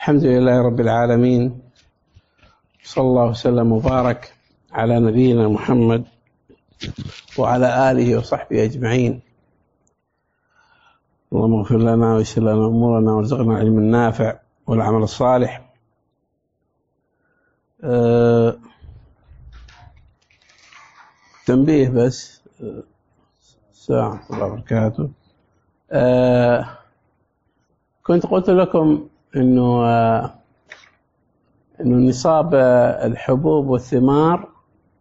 الحمد لله رب العالمين، صلى الله وسلم وبارك على نبينا محمد وعلى آله وصحبه أجمعين. اللهم اغفر لنا ويسر لنا أمورنا وارزقنا العلم النافع والعمل الصالح. تنبيه بس، السلام الله وبركاته. كنت قلت لكم إنه نصاب الحبوب والثمار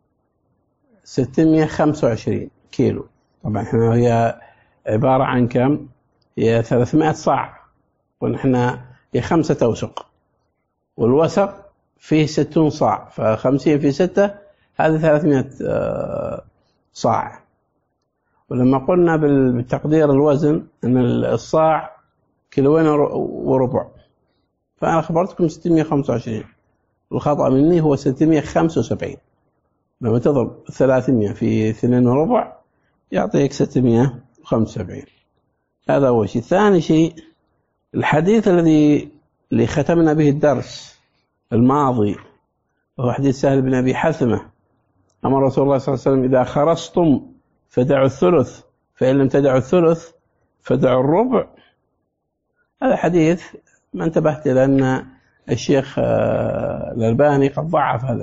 625 كيلو. طبعا احنا هي عبارة عن كم؟ هي 300 صاع، ونحن هي 5 أوسق، والوسق فيه 60 صاع، ف50 في 6 هذه 300 صاع. ولما قلنا بالتقدير الوزن أن الصاع كيلوين وربع، فأنا خبرتكم 625، الخطأ مني هو 675. لما تضرب 300 في 2 وربع يعطيك 675. هذا أول شيء. ثاني شيء، الحديث الذي ختمنا به الدرس الماضي وهو حديث سهل بن أبي حثمة: أمر رسول الله صلى الله عليه وسلم إذا خرصتم فدعوا الثلث، فإن لم تدعوا الثلث فدعوا الربع. هذا حديث ما انتبهت إلى أن الشيخ الألباني قد ضعف هذا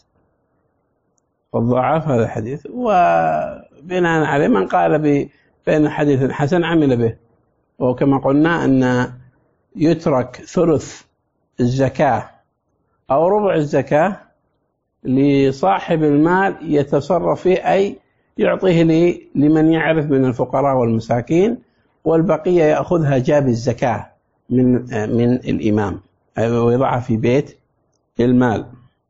الحديث، وبناء عليه من قال بأن حديث حسن عمل به. وكما قلنا أن يترك ثلث الزكاة أو ربع الزكاة لصاحب المال يتصرف فيه، أي يعطيه لمن يعرف من الفقراء والمساكين، والبقية يأخذها جاب الزكاة من الإمام ويضعها في بيت المال.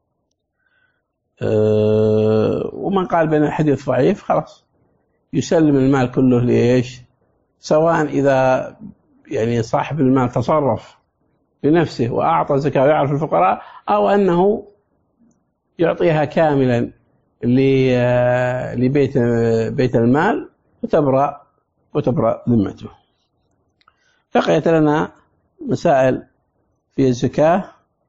ومن قال بأن الحديث ضعيف خلاص يسلم المال كله لإيش؟ سواء إذا يعني صاحب المال تصرف بنفسه وأعطى زكاة ويعرف الفقراء، أو أنه يعطيها كاملا لبيت المال وتبرأ ذمته. بقيت لنا مسائل في الزكاة،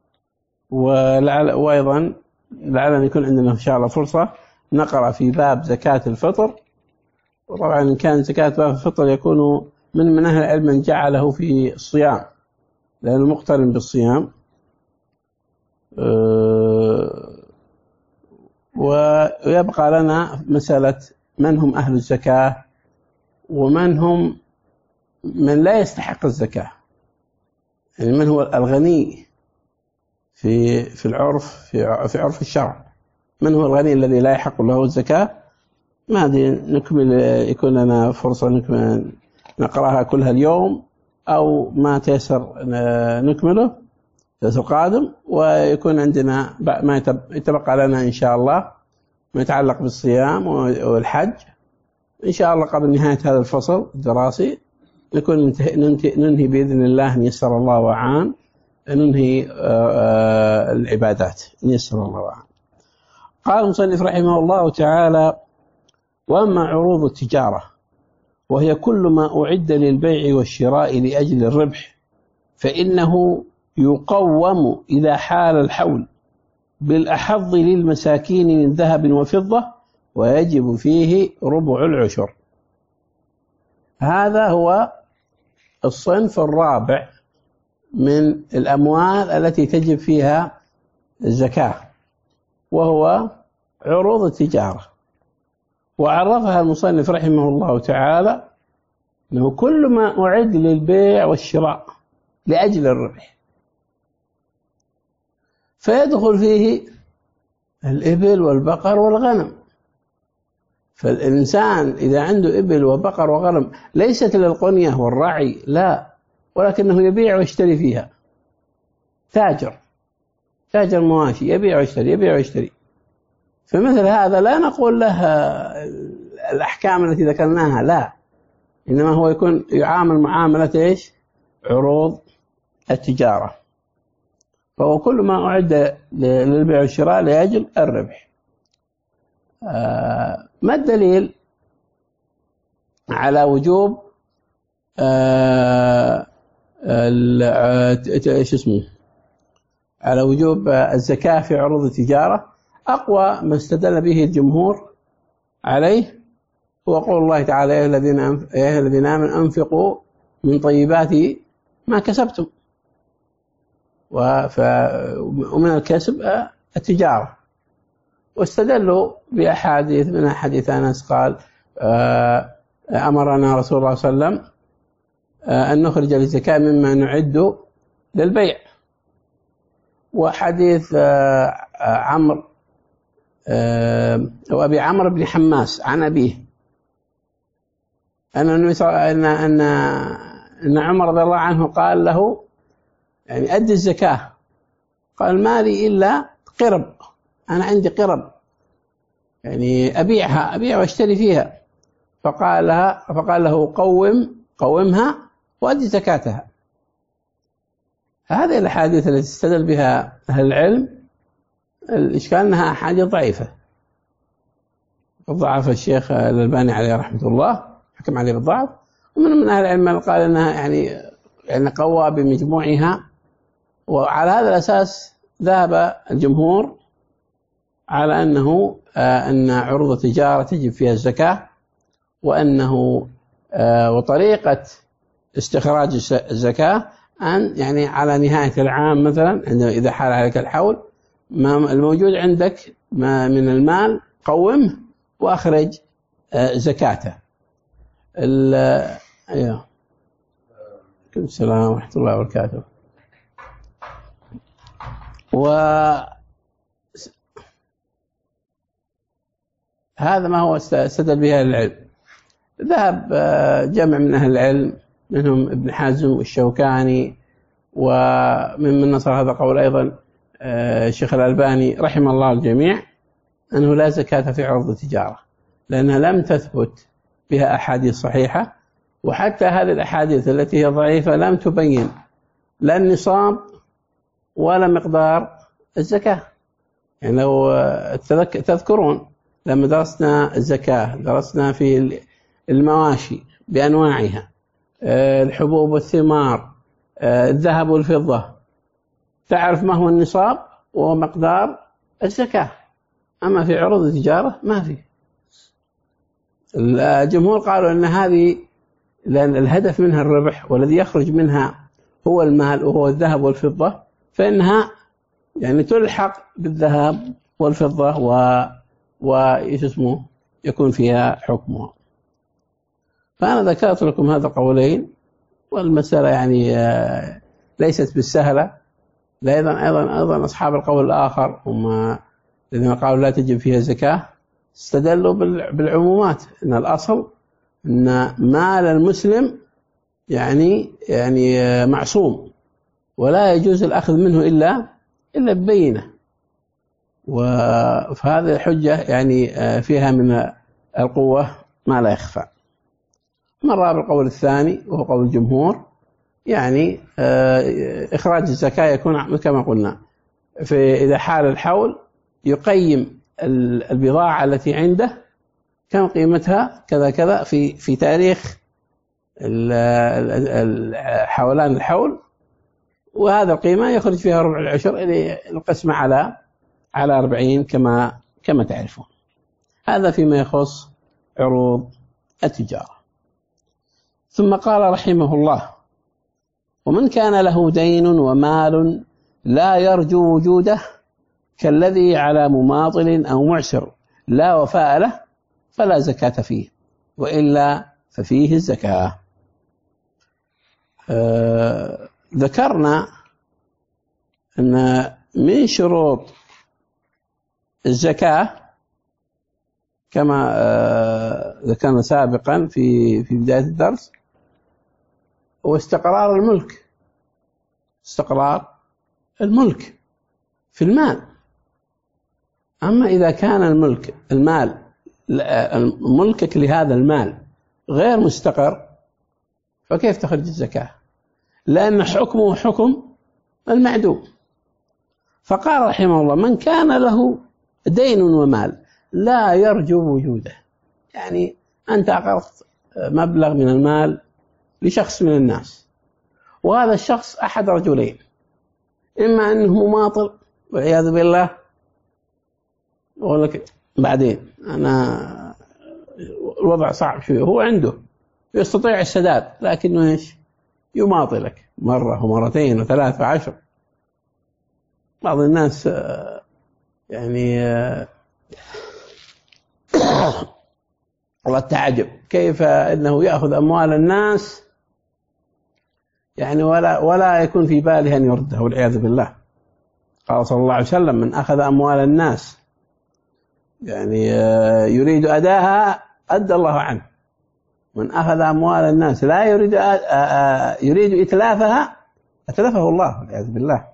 وأيضا لعلنا يكون عندنا إن شاء الله فرصة نقرأ في باب زكاة الفطر. وطبعا إن كان زكاة باب الفطر يكون من أهل العلم من جعله في الصيام، لأنه مقترن بالصيام. ويبقى لنا مسألة من هم أهل الزكاة ومن هم من لا يستحق الزكاة، يعني من هو الغني في العرف، في عرف الشرع، من هو الغني الذي لا يحق له الزكاة. ما هذه نكمل، يكون لنا فرصة نكمل نقرأها كلها اليوم، أو ما تيسر نكمله الدرس القادم، ويكون عندنا ما يتبقى لنا إن شاء الله ما يتعلق بالصيام والحج إن شاء الله قبل نهاية هذا الفصل الدراسي. نكون ننهي بإذن الله إن يسر الله وعان، ننهي العبادات إن يسر الله وعان. قال المصنف رحمه الله تعالى: وأما عروض التجارة وهي كل ما أعد للبيع والشراء لأجل الربح، فإنه يقوم إذا حال الحول بالأحظ للمساكين من ذهب وفضة، ويجب فيه ربع العشر. هذا هو الصنف الرابع من الأموال التي تجب فيها الزكاة، وهو عروض التجارة. وعرفها المصنف رحمه الله تعالى أنه كل ما أعد للبيع والشراء لأجل الربح، فيدخل فيه الإبل والبقر والغنم. فالإنسان إذا عنده إبل وبقر وغنم ليست للقنية والرعي، لا، ولكنه يبيع ويشتري فيها، تاجر مواشي، يبيع ويشتري. فمثل هذا لا نقول له الأحكام التي ذكرناها، لا، إنما هو يكون يعامل معاملة إيش؟ عروض التجارة. فهو كل ما أعد للبيع والشراء لأجل الربح. ما الدليل على وجوب على وجوب الزكاة في عروض التجارة أقوى ما استدل به الجمهور عليه هو قول الله تعالى: يا أيها الذين آمنوا أنفقوا من طيبات ما كسبتم. ومن الكسب التجارة. واستدلوا بأحاديث، من حديث أنس قال: أمرنا رسول الله صلى الله عليه وسلم أن نخرج الزكاة مما نعد للبيع. وحديث عمرو وأبي عمرو بن حماس عن أبيه أن عمر رضي الله عنه قال له: يعني أدي الزكاة. قال: ما لي إلا قرب، أنا عندي قرب، يعني أبيع واشتري فيها. فقال له: قومها وأدي زكاتها. هذه الأحاديث التي استدل بها أهل العلم الإشكال أنها أحاديث ضعيفة، ضعف الشيخ الألباني عليه رحمة الله، حكم عليه بالضعف. ومن أهل العلم من قال أنها يعني قوى بمجموعها. وعلى هذا الأساس ذهب الجمهور على أن عروض التجارة تجب فيها الزكاة، وطريقة استخراج الزكاة أن يعني على نهاية العام مثلا، إذا حال عليك الحول، الموجود عندك من المال قومه وأخرج زكاته. أيوه. السلام ورحمة الله وبركاته. وهذا ما هو استدل به أهل العلم. ذهب جمع من أهل العلم منهم ابن حزم والشوكاني، ومن نصر هذا القول أيضا الشيخ الألباني رحمه الله الجميع، أنه لا زكاة في عروض التجارة، لأنها لم تثبت بها أحاديث صحيحة. وحتى هذه الأحاديث التي هي ضعيفة لم تبين لا النصاب ولا مقدار الزكاة. يعني لو تذكرون لما درسنا الزكاة، درسنا في المواشي بأنواعها، الحبوب والثمار، الذهب والفضة، تعرف ما هو النصاب ومقدار الزكاة. أما في عروض التجارة ما في. الجمهور قالوا أن هذه، لأن الهدف منها الربح والذي يخرج منها هو المال وهو الذهب والفضة، فإنها يعني تلحق بالذهب والفضة يكون فيها حكمها. فأنا ذكرت لكم هذا قولين، والمسألة يعني ليست بالسهلة. أيضا أصحاب القول الآخر هم الذين قالوا لا تجب فيها زكاة استدلوا بالعمومات، أن الأصل أن مال المسلم يعني معصوم، ولا يجوز الأخذ منه إلا ببينة. وفهذه الحجة يعني فيها من القوة ما لا يخفى. مرة بالقول الثاني وهو قول الجمهور، يعني إخراج الزكاة يكون كما قلنا إذا حال الحول يقيم البضاعة التي عنده كم قيمتها كذا كذا في تاريخ حولان الحول، وهذا القيمة يخرج فيها ربع العشر إلى القسمة على 40 كما تعرفون. هذا فيما يخص عروض التجارة. ثم قال رحمه الله: ومن كان له دين ومال لا يرجو وجوده كالذي على مماطل أو معسر لا وفاء له فلا زكاة فيه، وإلا ففيه الزكاة. ذكرنا أن من شروط الزكاة كما ذكرنا سابقا في بداية الدرس هو استقرار الملك في المال. أما إذا كان المال ملكك لهذا المال غير مستقر فكيف تخرج الزكاة؟ لأن حكمه حكم المعدوم. فقال رحمه الله: من كان له دين ومال لا يرجو وجوده، يعني أنت أقرضت مبلغ من المال لشخص من الناس، وهذا الشخص أحد رجلين: إما أنه مماطل والعياذ بالله، يقول لك بعدين أنا الوضع صعب شوي، هو عنده يستطيع السداد لكنه إيش يماطلك مرة ومرتين وثلاث وعشر. بعض الناس يعني والله التعجب كيف أنه يأخذ أموال الناس يعني ولا يكون في باله أن يرده والعياذ بالله. قال صلى الله عليه وسلم: من أخذ أموال الناس يعني يريد أداها أدى الله عنه، من أخذ أموال الناس لا يريد إتلافها أتلفه الله والعياذ بالله.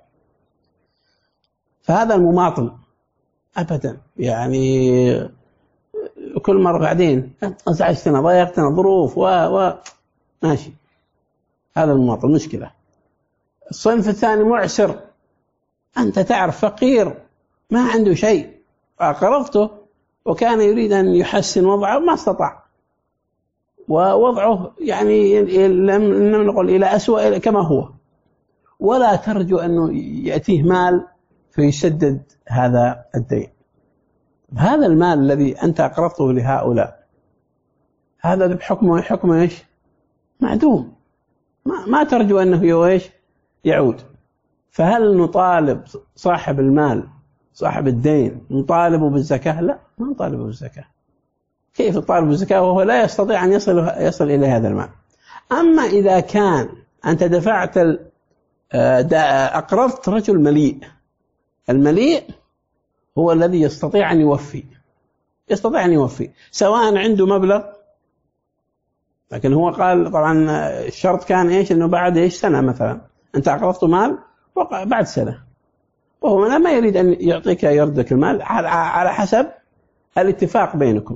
فهذا المماطل أبدا، يعني كل مرة بعدين أزعجتنا ضيقتنا ظروف ماشي، هذا المماطل مشكلة. الصنف الثاني معسر، أنت تعرف فقير ما عنده شيء، فقرضته وكان يريد أن يحسن وضعه ما استطاع، ووضعه يعني لم نقل إلى أسوأ كما هو، ولا ترجو أنه يأتيه مال فيسدد هذا الدين. هذا المال الذي أنت أقرضته لهؤلاء هذا بحكمه إيش معدوم، ما ترجو أنه إيش يعود. فهل نطالب صاحب المال صاحب الدين نطالبه بالزكاة؟ لا، ما نطالبه بالزكاة. كيف نطالب بالزكاة وهو لا يستطيع أن يصل إلى هذا المال؟ أما إذا كان أنت دفعت أقرضت رجل مليء، المليء هو الذي يستطيع أن يوفي سواء عنده مبلغ، لكن هو قال طبعا الشرط كان إيش أنه بعد إيش سنة مثلا أنت أقرضت مال وقع بعد سنة، وهو ما يريد أن يعطيك يردك المال على حسب الاتفاق بينكم.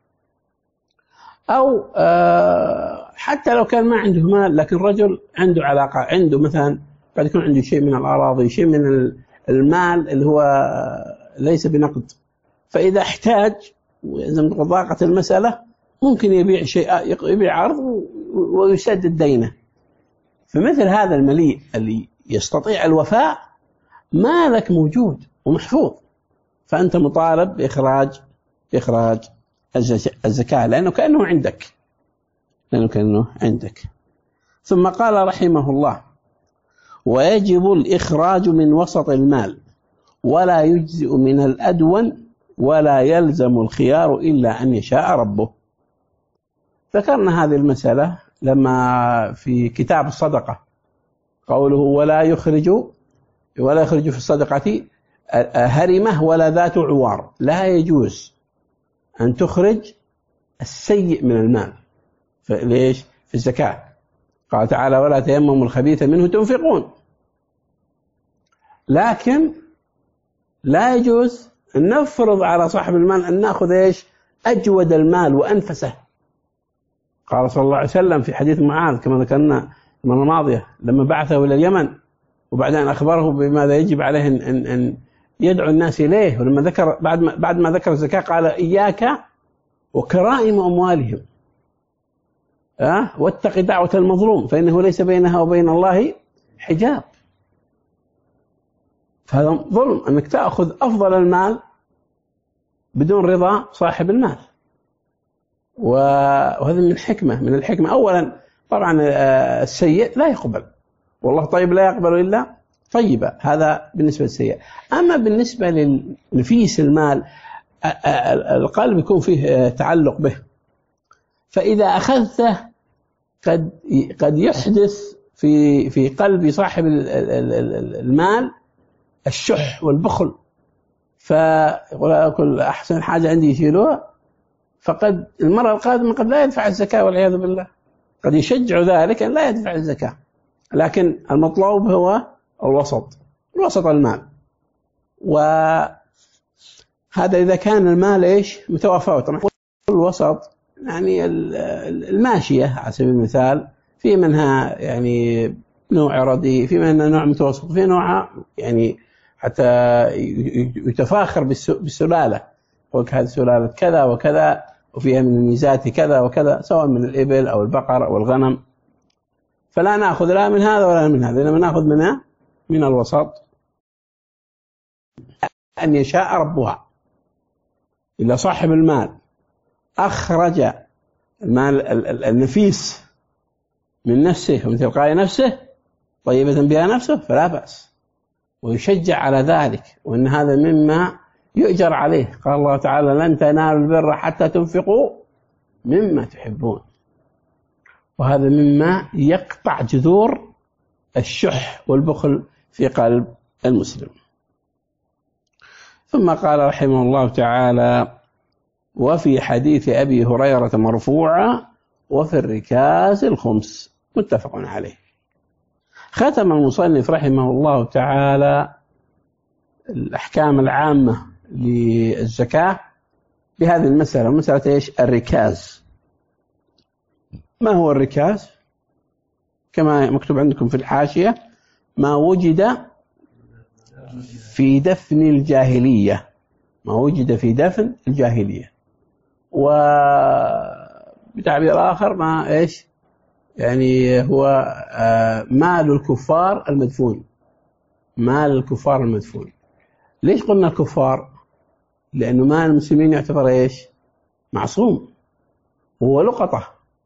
أو حتى لو كان ما عنده مال لكن رجل عنده علاقة، عنده مثلا قد يكون عنده شيء من الأراضي، شيء من المال اللي هو ليس بنقد، فإذا احتاج وإذا ضاقت المسألة ممكن يبيع شيء، يبيع عرض ويسدد دينه. فمثل هذا المليء اللي يستطيع الوفاء مالك موجود ومحفوظ، فأنت مطالب بإخراج الزكاة لأنه كأنه عندك. ثم قال رحمه الله: ويجب الإخراج من وسط المال ولا يجزئ من الأدون ولا يلزم الخيار إلا أن يشاء ربه. ذكرنا هذه المسألة لما في كتاب الصدقة قوله ولا يخرج في الصدقة هرمة ولا ذات عوار، لا يجوز أن تخرج السيء من المال. ليش؟ في الزكاة قال تعالى ولا تيمموا الخبيث منه تنفقون، لكن لا يجوز أن نفرض على صاحب المال أن نأخذ إيش أجود المال وأنفسه. قال صلى الله عليه وسلم في حديث معاذ كما ذكرنا المرة الماضية لما بعثه إلى اليمن وبعدين أخبره بماذا يجب عليه أن يدعو الناس إليه، ولما ذكر بعد ما ذكر الزكاة قال إياك وكرائم أموالهم واتق دعوة المظلوم فإنه ليس بينها وبين الله حجاب. فهذا ظلم أنك تأخذ أفضل المال بدون رضا صاحب المال، وهذا من الحكمة. أولا طبعا السيء لا يقبل، والله طيب لا يقبل إلا طيبة، هذا بالنسبة للسيء. أما بالنسبة لنفيس المال القلب يكون فيه تعلق به، فإذا أخذته قد يحدث في قلب صاحب المال الشح والبخل، فيقول أكل أحسن حاجة عندي يشيلوها، فقد المرة القادمة قد لا يدفع الزكاة والعياذ بالله، قد يشجع ذلك أن لا يدفع الزكاة. لكن المطلوب هو الوسط المال، وهذا إذا كان المال إيش متوافق. طبعا الوسط يعني الماشية على سبيل المثال في منها يعني نوع رديء، في منها نوع متوسط، في نوع يعني حتى يتفاخر بالسلالة، وهذه سلالة كذا وكذا وفيها من الميزات كذا وكذا، سواء من الإبل أو البقر أو الغنم. فلا نأخذ لا من هذا ولا من هذا، إنما نأخذ من الوسط أن يشاء ربها. إذا صاحب المال أخرج المال النفيس من نفسه ومن تلقاء نفسه طيبة بها نفسه فلا بأس، ويشجع على ذلك، وإن هذا مما يؤجر عليه. قال الله تعالى: لن تنالوا البر حتى تنفقوا مما تحبون. وهذا مما يقطع جذور الشح والبخل في قلب المسلم. ثم قال رحمه الله تعالى: وفي حديث أبي هريرة مرفوعا: وفي الركاز الخمس، متفق عليه. ختم المصنف رحمه الله تعالى الأحكام العامة للزكاة بهذه المسألة، مسألة إيش؟ الركاز. ما هو الركاز؟ كما مكتوب عندكم في الحاشية: ما وجد في دفن الجاهلية، ما وجد في دفن الجاهلية. وبتعبير آخر ما إيش؟ يعني هو مال الكفار المدفون، مال الكفار المدفون. ليش قلنا الكفار؟ لأنه مال المسلمين يعتبر إيش؟ معصوم، هو لقطة.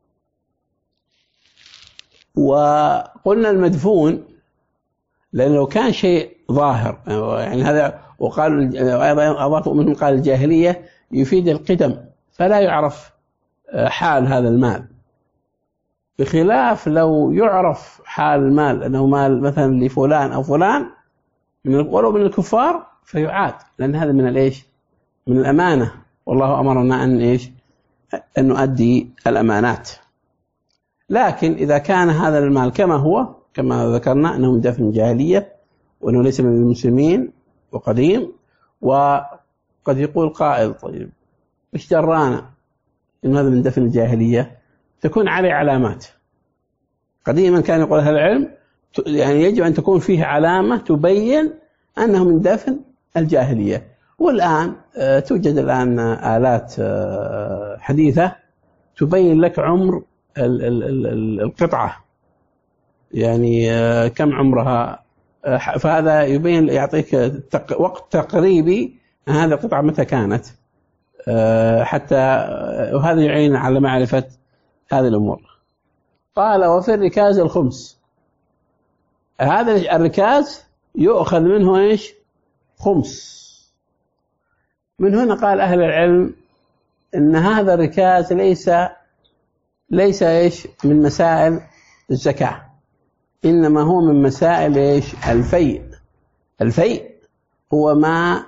وقلنا المدفون لأنه لو كان شيء ظاهر، يعني هذا، وقالوا أضافوا منهم قال الجاهلية يفيد القدم، فلا يعرف حال هذا المال، بخلاف لو يعرف حال المال أنه مال مثلا لفلان أو فلان ولو من الكفار فيعاد، لأن هذا من الإيش؟ من الأمانة، والله أمرنا أن إيش؟ أن نؤدي الأمانات. لكن إذا كان هذا المال كما هو، كما ذكرنا أنه من دفن الجاهلية وأنه ليس من المسلمين وقديم، وقد يقول قائل: طيب إيش درانا إن هذا من دفن الجاهلية؟ تكون عليه علامات. قديما كان يقول أهل العلم يعني يجب أن تكون فيه علامة تبين أنه من دفن الجاهلية. والآن توجد الآن آلات حديثة تبين لك عمر القطعة، يعني كم عمرها، فهذا يبين، يعطيك وقت تقريبي هذه القطعة متى كانت، حتى وهذا يعين على معرفة هذه الأمور. قال: وفي الركاز الخمس. هذا الركاز يؤخذ منه إيش؟ خمس. من هنا قال أهل العلم إن هذا الركاز ليس إيش؟ من مسائل الزكاة، إنما هو من مسائل إيش؟ الفيء. الفيء هو ما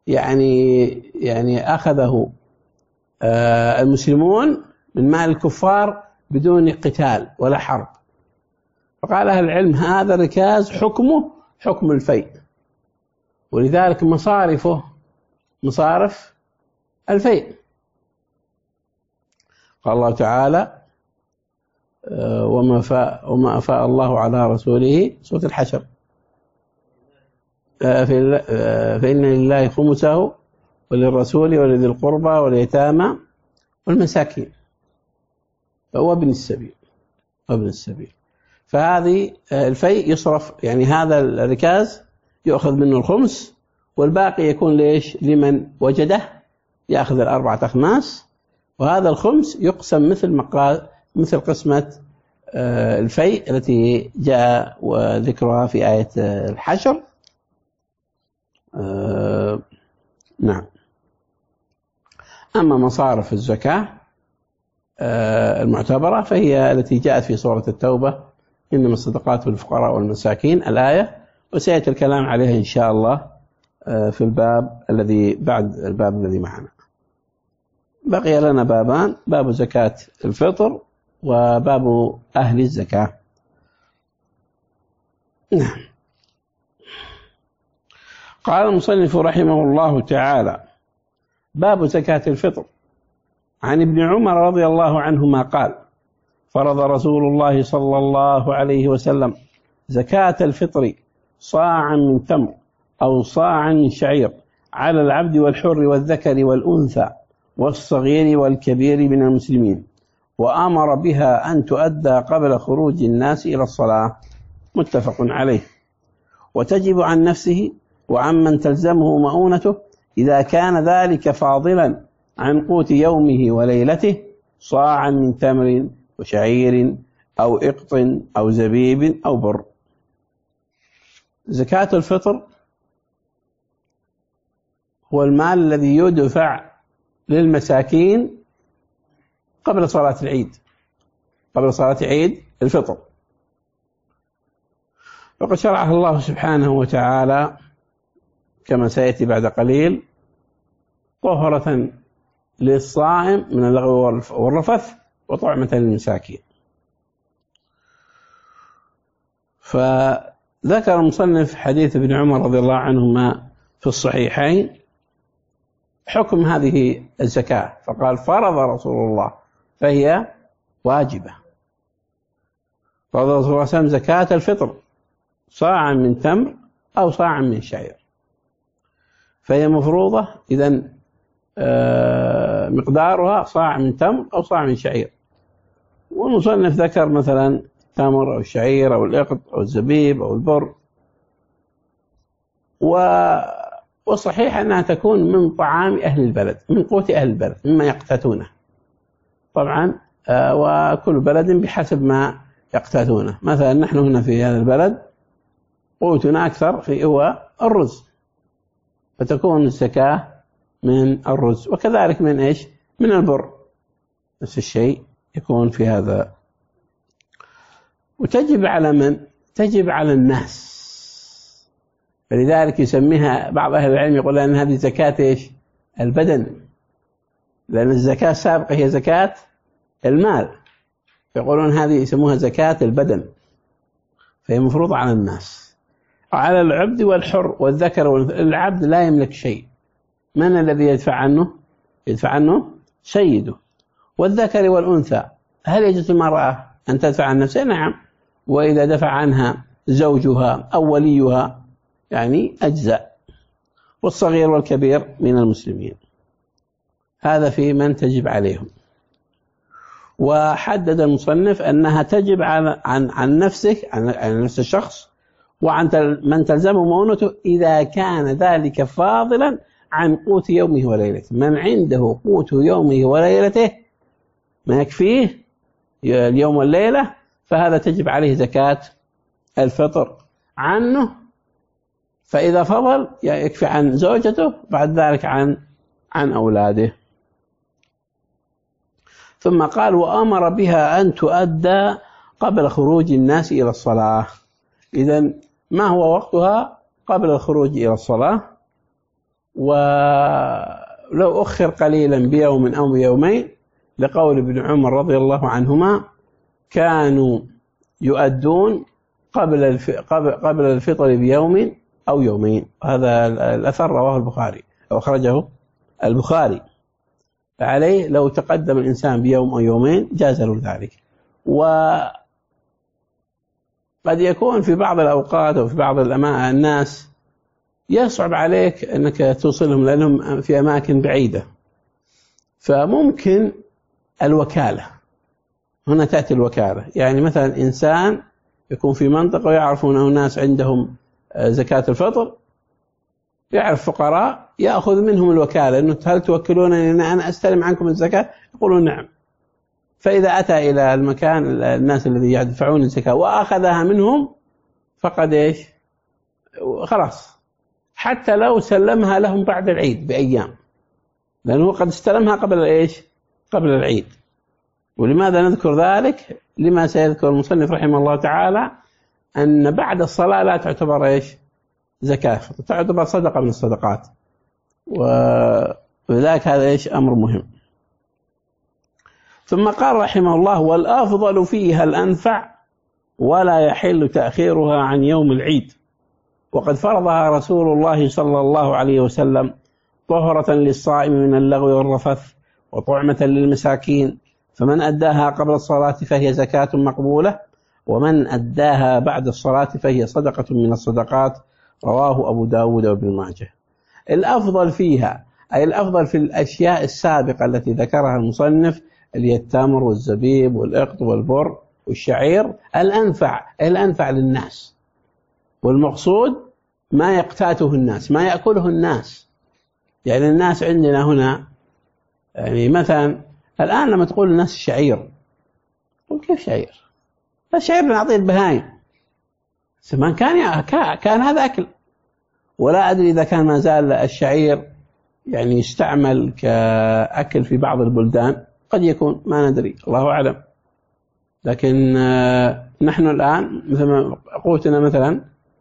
يعني أخذه المسلمون من مال الكفار بدون قتال ولا حرب. فقال أهل العلم هذا الركاز حكمه حكم الفيء، ولذلك مصارفه مصارف الفيء. قال الله تعالى: وما أفاء الله على رسوله، سورة الحشر: فإن لله خمسه وللرسول ولذي القربى واليتامى والمساكين وابن السبيل. فهذه الفيء يصرف، يعني هذا الركاز يأخذ منه الخمس، والباقي يكون ليش؟ لمن وجده، يأخذ 4 أخماس، وهذا الخمس يقسم مثل قسمة الفيء التي جاء وذكرها في آية الحشر. نعم. أما مصارف الزكاة المعتبرة فهي التي جاءت في سورة التوبة: إنما الصدقات للفقراء والمساكين، الآية، وسيأتي الكلام عليها إن شاء الله في الباب الذي بعد الباب الذي معنا. بقي لنا بابان: باب زكاة الفطر وباب أهل الزكاة. نعم. قال المصنف رحمه الله تعالى: باب زكاة الفطر. عن ابن عمر رضي الله عنهما قال: فرض رسول الله صلى الله عليه وسلم زكاة الفطر صاعا من تمر أو صاعا من شعير على العبد والحر والذكر والأنثى والصغير والكبير من المسلمين، وأمر بها أن تؤدى قبل خروج الناس إلى الصلاة، متفق عليه. وتجب عن نفسه وعمن تلزمه مؤونته إذا كان ذلك فاضلا عن قوت يومه وليلته صاعا من تمر وشعير أو إقط أو زبيب أو بر. زكاة الفطر هو المال الذي يدفع للمساكين قبل صلاة العيد، قبل صلاة عيد الفطر. وقد شرعه الله سبحانه وتعالى كما سيأتي بعد قليل طهرة للصائم من اللغو والرفث وطعمة للمساكين. فذكر المصنف حديث ابن عمر رضي الله عنهما في الصحيحين حكم هذه الزكاة، فقال فرض رسول الله فهي واجبة. فرض رسول الله صلى الله عليه وسلم زكاة الفطر صاعا من تمر أو صاعا من شعير، فهي مفروضة إذن مقدارها صاع من تمر أو صاع من شعير. والمصنف ذكر مثلا التمر أو الشعير أو الإقط أو الزبيب أو البر، والصحيح أنها تكون من طعام أهل البلد، من قوت أهل البلد مما يقتاتونه طبعا، وكل بلد بحسب ما يقتاتونه. مثلا نحن هنا في هذا البلد قوتنا أكثر في هو الرز، فتكون الزكاة من الرز، وكذلك من إيش؟ من البر، نفس الشيء يكون في هذا. وتجب على من؟ تجب على الناس، فلذلك يسميها بعض أهل العلم يقول أن هذه زكاة إيش؟ البدن، لأن الزكاة السابقة هي زكاة المال، فيقولون هذه يسموها زكاة البدن، فهي مفروضة على الناس، على العبد والحر والذكر والأنثى. العبد لا يملك شيء، من الذي يدفع عنه؟ يدفع عنه سيده. والذكر والأنثى، هل يجوز المرأة أن تدفع عن نفسها؟ نعم، وإذا دفع عنها زوجها أو وليها يعني أجزاء. والصغير والكبير من المسلمين، هذا في من تجب عليهم. وحدد المصنف أنها تجب عن نفسك، عن نفس الشخص، وعن من تلزمه مؤونته إذا كان ذلك فاضلا عن قوت يومه وليلته. من عنده قوت يومه وليلته ما يكفيه اليوم والليلة، فهذا تجب عليه زكاة الفطر عنه. فإذا فضل يكفي عن زوجته، بعد ذلك عن أولاده. ثم قال وأمر بها أن تؤدى قبل خروج الناس إلى الصلاة. إذن ما هو وقتها؟ قبل الخروج إلى الصلاة، ولو أخر قليلا بيوم أو بيومين، لقول ابن عمر رضي الله عنهما كانوا يؤدون قبل الفطر بيوم أو يومين. هذا الأثر رواه البخاري أو أخرجه البخاري، فعليه لو تقدم الإنسان بيوم أو يومين جاز له ذلك. وقد يكون في بعض الأوقات أو في بعض الناس يصعب عليك أنك توصلهم لأنهم في أماكن بعيدة، فممكن الوكالة، هنا تأتي الوكالة. يعني مثلا إنسان يكون في منطقة ويعرفون أن الناس عندهم زكاة الفطر، يعرف فقراء يأخذ منهم الوكالة، أنه هل توكلونني أن أنا أستلم عنكم الزكاة؟ يقولون نعم. فإذا أتى إلى المكان الناس الذي يدفعون الزكاة وأخذها منهم فقد إيش؟ خلاص، حتى لو سلمها لهم بعد العيد بأيام، لأنه قد استلمها قبل إيش؟ قبل العيد. ولماذا نذكر ذلك؟ لما سيذكر المصنف رحمه الله تعالى أن بعد الصلاة لا تعتبر إيش؟ زكاة، تعتبر صدقة من الصدقات، ولذلك هذا إيش؟ أمر مهم. ثم قال رحمه الله والأفضل فيها الأنفع ولا يحل تأخيرها عن يوم العيد، وقد فرضها رسول الله صلى الله عليه وسلم طهرة للصائم من اللغو والرفث وطعمة للمساكين، فمن أداها قبل الصلاة فهي زكاة مقبولة، ومن أداها بعد الصلاة فهي صدقة من الصدقات. رواه أبو داود وابن ماجه. الأفضل فيها أي الأفضل في الأشياء السابقة التي ذكرها المصنف، اللي هي التمر والزبيب والإقط والبر والشعير، الأنفع أي الأنفع للناس. والمقصود ما يقتاته الناس، ما يأكله الناس. يعني الناس عندنا هنا يعني مثلا الآن لما تقول الناس الشعير، قل كيف شعير؟ الشعير نعطيه البهايم، زمان كان هذا أكل. ولا أدري إذا كان ما زال الشعير يعني يستعمل كأكل في بعض البلدان، قد يكون، ما ندري، الله أعلم. لكن نحن الآن مثل قوتنا مثلا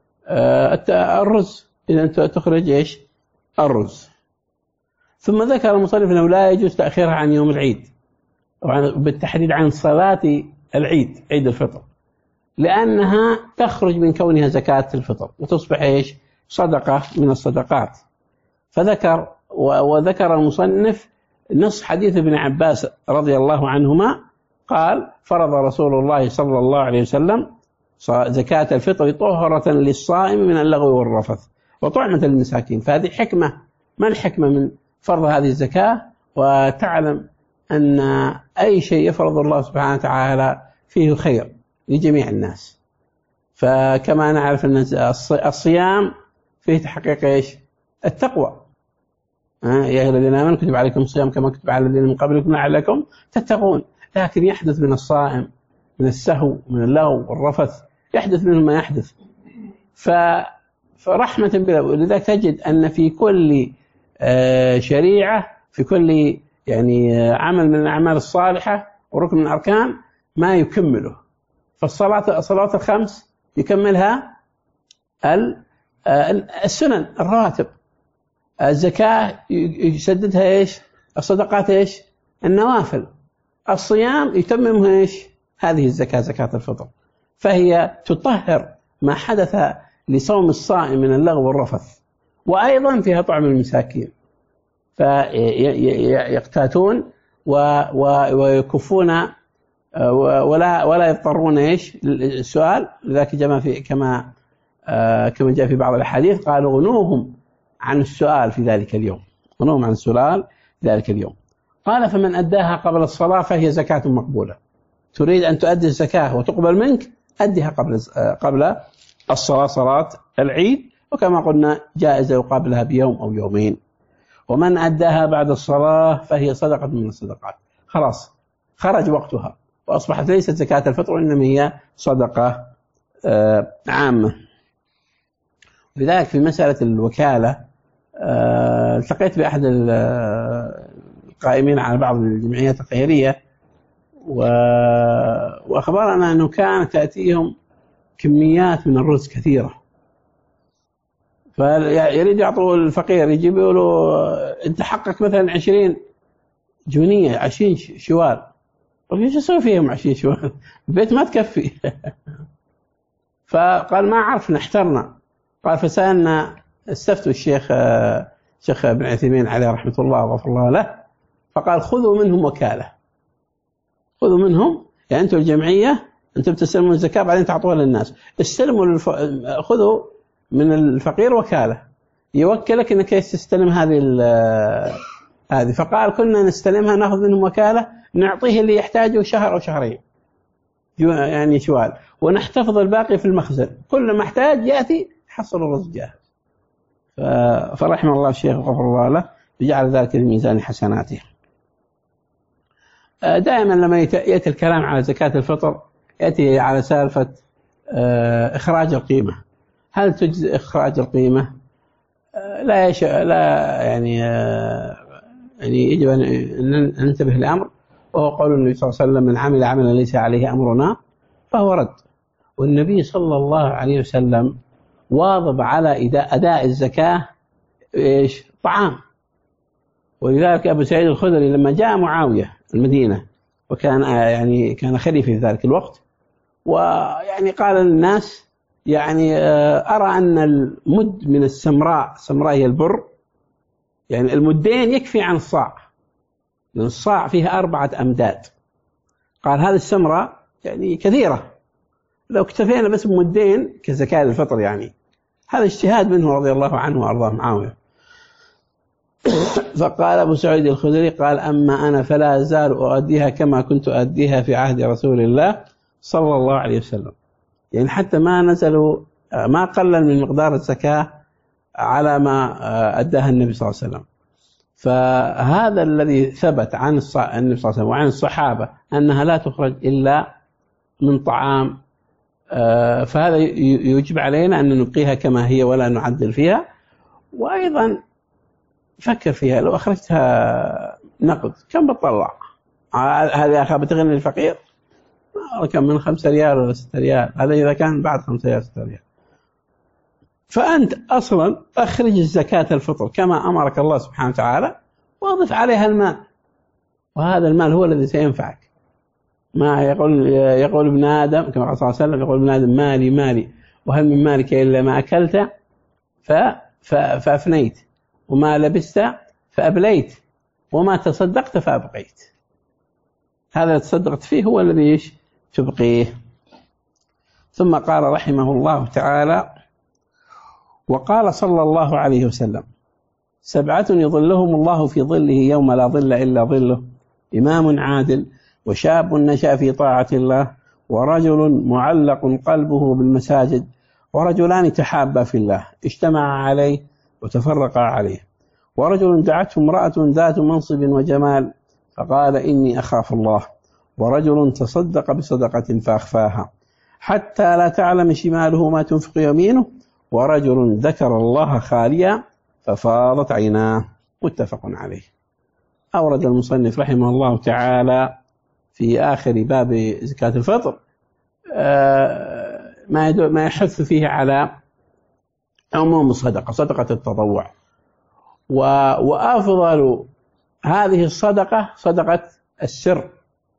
الرز، إذا أنت تخرج إيش؟ الرز. ثم ذكر المصنف أنه لا يجوز تأخيرها عن يوم العيد، بالتحديد عن صلاة العيد، عيد الفطر، لأنها تخرج من كونها زكاة الفطر وتصبح إيش؟ صدقة من الصدقات. فذكر وذكر المصنف نص حديث ابن عباس رضي الله عنهما قال: فرض رسول الله صلى الله عليه وسلم زكاة الفطر طهرة للصائم من اللغو والرفث وطعمة للمساكين. فهذه حكمة. ما الحكمة من فرض هذه الزكاة؟ وتعلم أن أي شيء يفرض الله سبحانه وتعالى فيه خير لجميع الناس. فكما نعرف أن الصيام فيه تحقيق إيش؟ التقوى. يا أيها الذين آمنوا كتب عليكم الصيام كما كتب على الذين من قبلكم لعلكم تتقون. لكن يحدث من الصائم من السهو من اللغو والرفث، يحدث منه ما يحدث. فرحمة بالله. ولذلك تجد أن في كل شريعة، في كل يعني عمل من الأعمال الصالحة وركن من الأركان ما يكمله. فالصلاة الخمس يكملها السنن الرواتب. الزكاة يسددها إيش؟ الصدقات إيش؟ النوافل. الصيام يتممه إيش؟ هذه الزكاة، زكاة الفطر. فهي تطهر ما حدث لصوم الصائم من اللغو والرفث، وأيضا فيها طعم المساكين، فيقتاتون ويكفون ولا يضطرون إيش؟ السؤال. لذلك كما جاء في بعض الأحاديث قالوا: غنوهم عن السؤال في ذلك اليوم، غنوهم عن السؤال في ذلك اليوم. قال: فمن أداها قبل الصلاة فهي زكاة مقبولة. تريد أن تؤدي الزكاة وتقبل منك، أديها قبل الصلاة، صلاة العيد، وكما قلنا جائزة يقابلها بيوم أو يومين. ومن أداها بعد الصلاة فهي صدقة من الصدقات. خلاص خرج وقتها وأصبحت ليست زكاة الفطر، وإنما هي صدقة عامة. لذلك في مسألة الوكالة التقيت بأحد القائمين على بعض الجمعيات الخيرية، وأخبرنا أنه كانت تأتيهم كميات من الرز كثيرة، فيريد يعطوا الفقير، يجيبوا له: أنت حقك مثلا 20 جونية، 20 شوال. قال: ايش اسوي فيهم 20 شوال؟ البيت ما تكفي. فقال: ما عرفنا، احترنا. قال: فسألنا، استفتوا الشيخ ابن عثيمين عليه رحمة الله وغفر الله له، فقال: خذوا منهم وكالة، خذوا منهم، يعني أنتم الجمعية أنتم تستلمون الزكاة بعدين تعطوها للناس، استلموا خذوا من الفقير وكالة، يوكلك أنك تستلم هذه. فقال: كنا نستلمها، نأخذ منهم وكالة، نعطيه اللي يحتاجه شهر أو شهرين يعني شوال، ونحتفظ الباقي في المخزن، كل ما احتاج يأتي يحصل الرز جاهز. فرحم الله الشيخ وغفر الله له وجعل ذلك في ميزان حسناته. دائما لما يأتي الكلام على زكاة الفطر يأتي على سالفة إخراج القيمة. هل تجزي إخراج القيمة؟ لا يعني يجب أن ننتبه لأمر، وهو قول النبي صلى الله عليه وسلم: من عمل عملا ليس عليه أمرنا فهو رد. والنبي صلى الله عليه وسلم واظب على أداء الزكاة طعام. ولذلك أبو سعيد الخدري لما جاء معاوية المدينة، وكان كان خليفة في ذلك الوقت، ويعني قال للناس: يعني أرى أن المد من السمراء هي البر، يعني المدين يكفي عن الصاع، لأن الصاع فيها 4 أمداد. قال: هذه السمراء يعني كثيرة، لو اكتفينا بس بمدين كزكاة الفطر، يعني هذا اجتهاد منه رضي الله عنه وأرضاه معاوية. فقال أبو سعيد الخدري: قال: أما أنا فلا أزال أؤديها كما كنت أؤديها في عهد رسول الله صلى الله عليه وسلم. يعني حتى ما نزلوا، ما قلل من مقدار الزكاة على ما أداها النبي صلى الله عليه وسلم. فهذا الذي ثبت عن النبي صلى الله عليه وسلم وعن الصحابة أنها لا تخرج إلا من طعام، فهذا يجب علينا أن نبقيها كما هي ولا نعدل فيها. وأيضا فكر فيها، لو أخرجتها نقد كم بتطلع؟ هذه أخذ بتغني الفقير كم من 5 ريال ولا 6 ريال، هذا إذا كان بعد 5 ريال 6 ريال. فأنت أصلا أخرج الزكاة الفطر كما أمرك الله سبحانه وتعالى واضف عليها المال، وهذا المال هو الذي سينفعك. ما يقول ابن آدم كما قال صلى الله عليه وسلم، يقول ابن آدم مالي مالي وهل من مالك إلا ما أكلت فأفنيت، وما لبست فأبليت، وما تصدقت فأبقيت. هذا تصدقت فيه هو الذي تبقيه. ثم قال رحمه الله تعالى: وقال صلى الله عليه وسلم: 7 يظلهم الله في ظله يوم لا ظل إلا ظله: إمام عادل، وشاب نشأ في طاعة الله، ورجل معلق قلبه بالمساجد، ورجلان تحابا في الله اجتمعا عليه وتفرقا عليه، ورجل دعته امرأة ذات منصب وجمال فقال إني أخاف الله، ورجل تصدق بصدقة فأخفاها حتى لا تعلم شماله ما تنفق يمينه، ورجل ذكر الله خاليا ففاضت عيناه. متفق عليه. أورد المصنف رحمه الله تعالى في آخر باب زكاة الفطر ما يحث فيه على عموم الصدقة، صدقة التطوع، وأفضل هذه الصدقة صدقة السر.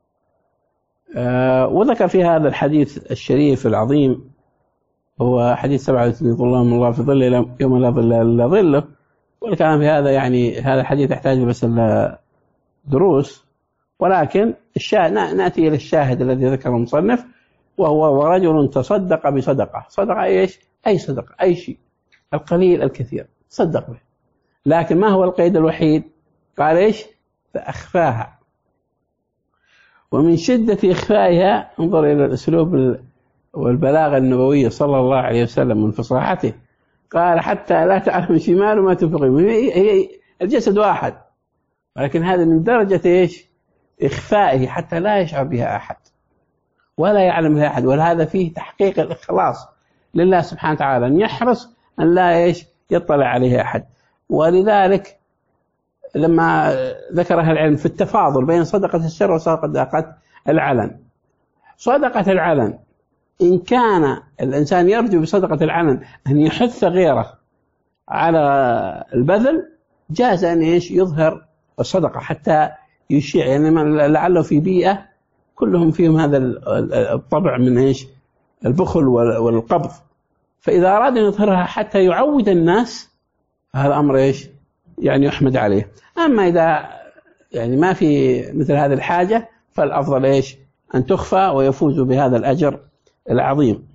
وذكر في هذا الحديث الشريف العظيم، هو حديث 7 يظلهم الله في ظله يوم لا ظل إلا ظله. والكلام في هذا يعني هذا الحديث يحتاج بس إلى دروس، ولكن الشاهد نأتي إلى الشاهد الذي ذكره المصنف، وهو ورجل تصدق بصدقة. صدقة إيش؟ أي صدقة، أي شيء، القليل الكثير صدق به. لكن ما هو القيد الوحيد؟ قال إيش؟ فأخفاها. ومن شدة إخفائها انظر إلى الأسلوب والبلاغة النبوية صلى الله عليه وسلم من فصاحته، قال حتى لا تعلم شمال ما تنفق يمينه. هي الجسد واحد، ولكن هذا من درجة إيش؟ إخفائه حتى لا يشعر بها أحد ولا يعلم بها أحد. وهذا فيه تحقيق الإخلاص لله سبحانه وتعالى، أن يحرص أن لا إيش؟ يطلع عليه أحد. ولذلك لما ذكر أهل العلم في التفاضل بين صدقة السر وصدقة العلن، صدقة العلن إن كان الإنسان يرجو بصدقة العلن أن يحث غيره على البذل، جاز أن إيش؟ يظهر الصدقة حتى يشيع، يعني لعله في بيئة كلهم فيهم هذا الطبع من إيش؟ البخل والقبض، فإذا أراد أن يظهرها حتى يعود الناس، هذا أمر إيش؟ يعني يحمد عليه. أما إذا يعني ما في مثل هذه الحاجة فالأفضل إيش؟ أن تخفى ويفوز بهذا الأجر العظيم.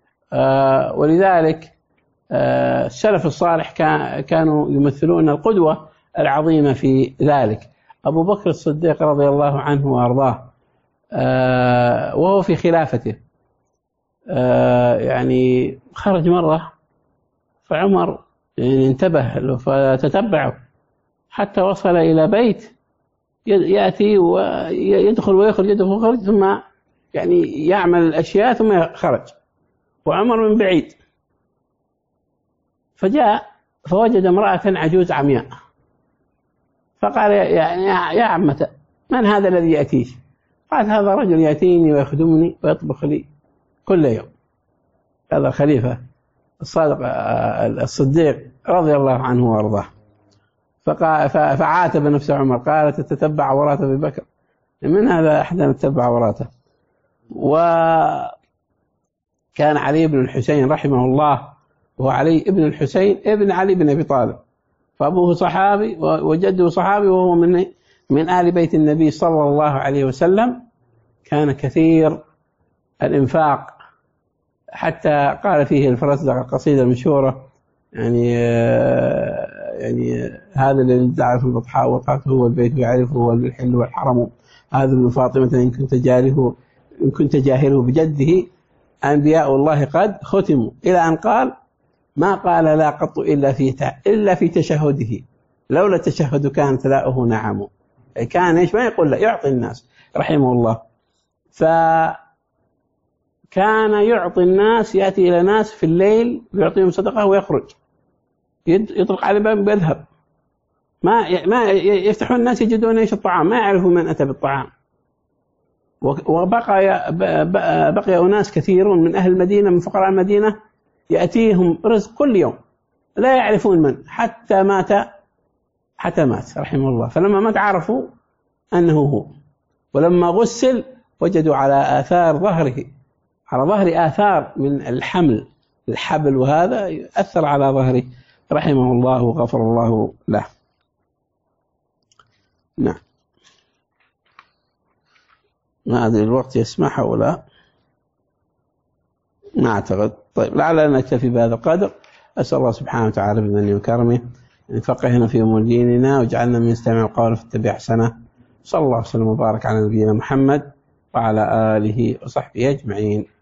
ولذلك السلف الصالح كانوا يمثلون القدوة العظيمة في ذلك. أبو بكر الصديق رضي الله عنه وأرضاه وهو في خلافته يعني خرج مرة، فعمر يعني انتبه له فتتبعه حتى وصل إلى بيت يأتي ويدخل ويخرج يدخل ويخرج، ثم يعني يعمل الأشياء ثم خرج، وعمر من بعيد. فجاء فوجد امرأة عجوز عمياء، فقال يا عمة من هذا الذي يأتيش؟ قال هذا رجل يأتيني ويخدمني ويطبخ لي كل يوم. هذا الخليفة الصادق الصديق رضي الله عنه وارضاه. فعاتب نفسه عمر، قال تتتبع عورات أبي بكر، من هذا أحد يتبع عوراته؟ وكان علي بن الحسين رحمه الله، وهو علي بن الحسين ابن علي بن أبي طالب، فأبوه صحابي وجده صحابي، وهو من آل بيت النبي صلى الله عليه وسلم. كان كثير الإنفاق، حتى قال فيه الفرزدق القصيدة المشهورة يعني هذا الذي ادعى في البطحاء وقعته هو البيت يعرفه هو الحل والحرم، هذا من فاطمة إن كنت جاهله بجده أنبياء الله قد ختموا، إلى أن قال ما قال لا قط إلا في تشهده، لولا التشهد كان ثناؤه نعم. كان إيش ما يقول لا، يعطي الناس رحمه الله. فكان يعطي الناس، يأتي إلى ناس في الليل ويعطيهم صدقة ويخرج، يطرق على الباب ويذهب. ما يفتحون الناس يجدون إيش الطعام، ما يعرفون من أتى بالطعام. بقي أناس كثيرون من أهل المدينة، من فقراء المدينة، يأتيهم رزق كل يوم لا يعرفون من، حتى مات رحمه الله. فلما مات عرفوا أنه هو، ولما غسل وجدوا على آثار ظهره، على ظهر آثار من الحبل، وهذا أثر على ظهره رحمه الله وغفر الله له. نعم. ما أدري الوقت يسمح أو لا، ما أعتقد. طيب لعلنا نكتفي بهذا القدر. أسأل الله سبحانه وتعالى بمنه وكرمه أن يفقهنا في أمور ديننا وجعلنا من يستمع القول فاتبع أحسنه. صلى الله وسلم وبارك على نبينا محمد وعلى آله وصحبه أجمعين.